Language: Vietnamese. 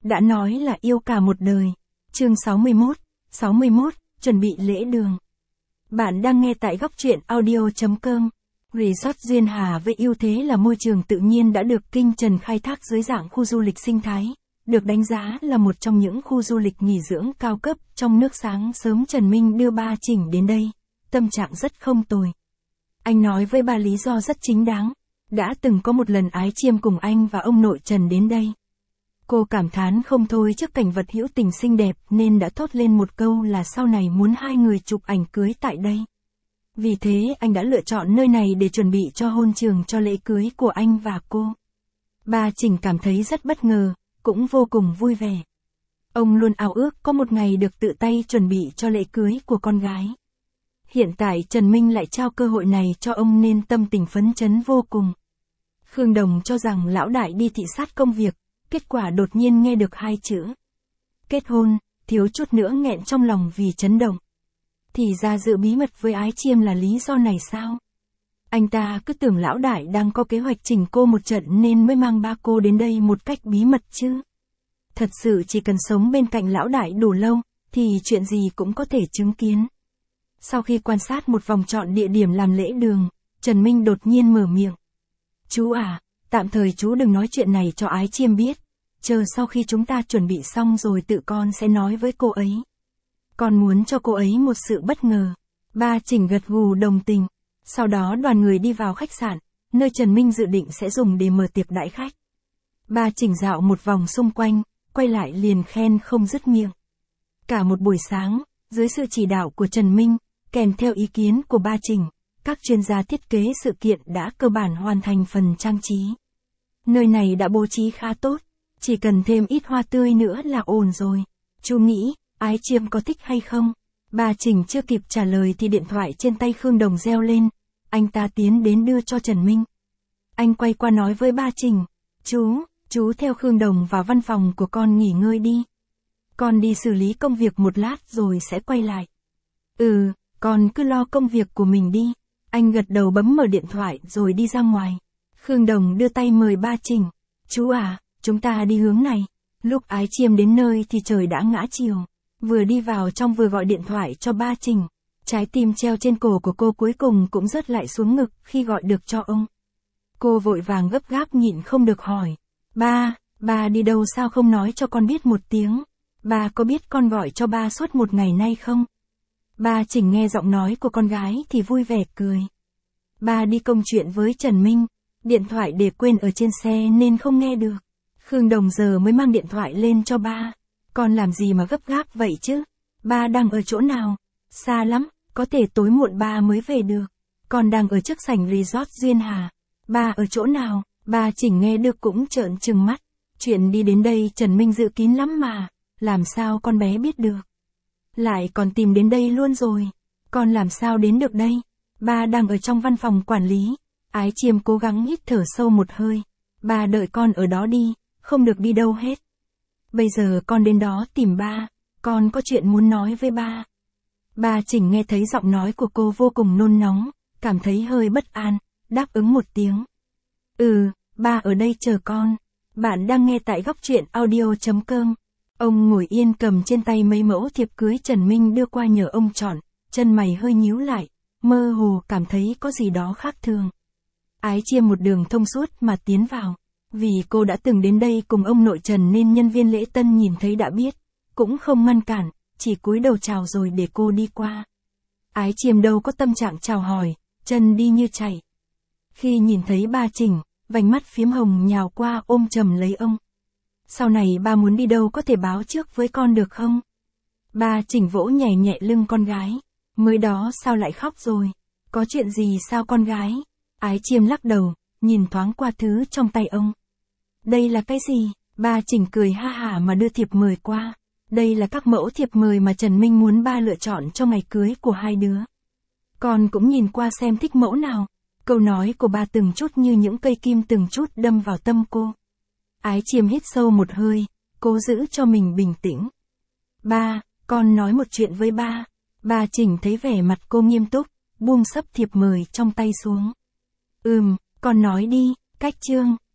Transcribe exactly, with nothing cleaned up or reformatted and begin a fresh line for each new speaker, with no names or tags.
đã nói là yêu cả một đời. Chương sáu mươi mốt, sáu mươi mốt, chuẩn bị lễ đường. Bạn đang nghe tại góc truyện audio chấm com. Resort Duyên Hà với ưu thế là môi trường tự nhiên đã được Kinh Trần khai thác dưới dạng khu du lịch sinh thái, được đánh giá là một trong những khu du lịch nghỉ dưỡng cao cấp trong nước. Sáng sớm Trần Minh đưa ba Chỉnh đến đây, tâm trạng rất không tồi. Anh nói với ba lý do rất chính đáng, đã từng có một lần Ái Chiêm cùng anh và ông nội Trần đến đây. Cô cảm thán không thôi trước cảnh vật hữu tình xinh đẹp nên đã thốt lên một câu là sau này muốn hai người chụp ảnh cưới tại đây. Vì thế anh đã lựa chọn nơi này để chuẩn bị cho hôn trường cho lễ cưới của anh và cô. Ba Chỉnh cảm thấy rất bất ngờ, cũng vô cùng vui vẻ. Ông luôn ao ước có một ngày được tự tay chuẩn bị cho lễ cưới của con gái. Hiện tại Trần Minh lại trao cơ hội này cho ông nên tâm tình phấn chấn vô cùng. Khương Đồng cho rằng lão đại đi thị sát công việc, kết quả đột nhiên nghe được hai chữ kết hôn, thiếu chút nữa nghẹn trong lòng vì chấn động. Thì ra giữ bí mật với Ái Chiêm là lý do này sao? Anh ta cứ tưởng lão đại đang có kế hoạch chỉnh cô một trận nên mới mang ba cô đến đây một cách bí mật chứ. Thật sự chỉ cần sống bên cạnh lão đại đủ lâu, thì chuyện gì cũng có thể chứng kiến. Sau khi quan sát một vòng chọn địa điểm làm lễ đường, Trần Minh đột nhiên mở miệng. Chú à, tạm thời chú đừng nói chuyện này cho Ái Chiêm biết. Chờ sau khi chúng ta chuẩn bị xong rồi tự con sẽ nói với cô ấy. Con muốn cho cô ấy một sự bất ngờ. Ba Chỉnh gật gù đồng tình. Sau đó đoàn người đi vào khách sạn, nơi Trần Minh dự định sẽ dùng để mở tiệc đãi khách. Ba Chỉnh dạo một vòng xung quanh, quay lại liền khen không dứt miệng. Cả một buổi sáng, dưới sự chỉ đạo của Trần Minh, kèm theo ý kiến của Ba Chỉnh, các chuyên gia thiết kế sự kiện đã cơ bản hoàn thành phần trang trí. Nơi này đã bố trí khá tốt, chỉ cần thêm ít hoa tươi nữa là ổn rồi. Chú nghĩ, Ái Chiêm có thích hay không? Ba Chỉnh chưa kịp trả lời thì điện thoại trên tay Khương Đồng reo lên. Anh ta tiến đến đưa cho Trần Minh. Anh quay qua nói với Ba Chỉnh. Chú, chú theo Khương Đồng vào văn phòng của con nghỉ ngơi đi. Con đi xử lý công việc một lát rồi sẽ quay lại. Ừ, con cứ lo công việc của mình đi. Anh gật đầu bấm mở điện thoại rồi đi ra ngoài. Khương Đồng đưa tay mời Ba Chỉnh. Chú à, chúng ta đi hướng này. Lúc Ái Chiêm đến nơi thì trời đã ngã chiều. Vừa đi vào trong vừa gọi điện thoại cho Ba Chỉnh. Trái tim treo trên cổ của cô cuối cùng cũng rớt lại xuống ngực khi gọi được cho ông. Cô vội vàng gấp gáp nhịn không được hỏi. Ba, ba đi đâu sao không nói cho con biết một tiếng? Ba có biết con gọi cho ba suốt một ngày nay không? Ba Chỉnh nghe giọng nói của con gái thì vui vẻ cười. Ba đi công chuyện với Trần Minh, điện thoại để quên ở trên xe nên không nghe được. Khương Đồng giờ mới mang điện thoại lên cho ba. Con làm gì mà gấp gáp vậy chứ? Ba đang ở chỗ nào? Xa lắm, có thể tối muộn ba mới về được. Con đang ở trước sảnh Resort Duyên Hà. Ba ở chỗ nào? Ba Chỉnh nghe được cũng trợn trừng mắt. Chuyện đi đến đây Trần Minh dự kín lắm mà. Làm sao con bé biết được? Lại còn tìm đến đây luôn rồi. Con làm sao đến được đây? Ba đang ở trong văn phòng quản lý. Ái Chiêm cố gắng hít thở sâu một hơi. Ba đợi con ở đó đi, không được đi đâu hết. Bây giờ con đến đó tìm ba, con có chuyện muốn nói với ba. Ba Chỉnh nghe thấy giọng nói của cô vô cùng nôn nóng, cảm thấy hơi bất an, đáp ứng một tiếng. Ừ, ba ở đây chờ con. Bạn đang nghe tại góc truyện audio chấm com. Ông ngồi yên cầm trên tay mấy mẫu thiệp cưới Trần Minh đưa qua nhờ ông chọn, chân mày hơi nhíu lại, mơ hồ cảm thấy có gì đó khác thường. Ái Chiêm một đường thông suốt mà tiến vào. Vì cô đã từng đến đây cùng ông nội Trần nên nhân viên lễ tân nhìn thấy đã biết, cũng không ngăn cản, chỉ cúi đầu chào rồi để cô đi qua. Ái Chiêm đâu có tâm trạng chào hỏi, chân đi như chạy. Khi nhìn thấy Ba Chỉnh, vành mắt phiếm hồng nhào qua ôm chầm lấy ông. Sau này ba muốn đi đâu có thể báo trước với con được không? Ba Chỉnh vỗ nhẹ nhẹ lưng con gái. Mới đó sao lại khóc rồi? Có chuyện gì sao con gái? Ái Chiêm lắc đầu, nhìn thoáng qua thứ trong tay ông. Đây là cái gì? Ba Chỉnh cười ha hả mà đưa thiệp mời qua. Đây là các mẫu thiệp mời mà Trần Minh muốn ba lựa chọn cho ngày cưới của hai đứa. Con cũng nhìn qua xem thích mẫu nào. Câu nói của ba từng chút như những cây kim từng chút đâm vào tâm cô. Ái Chiêm hít sâu một hơi, cố giữ cho mình bình tĩnh. Ba, con nói một chuyện với ba. Ba Chỉnh thấy vẻ mặt cô nghiêm túc, buông sấp thiệp mời trong tay xuống. Ừm, con nói đi, cách chương.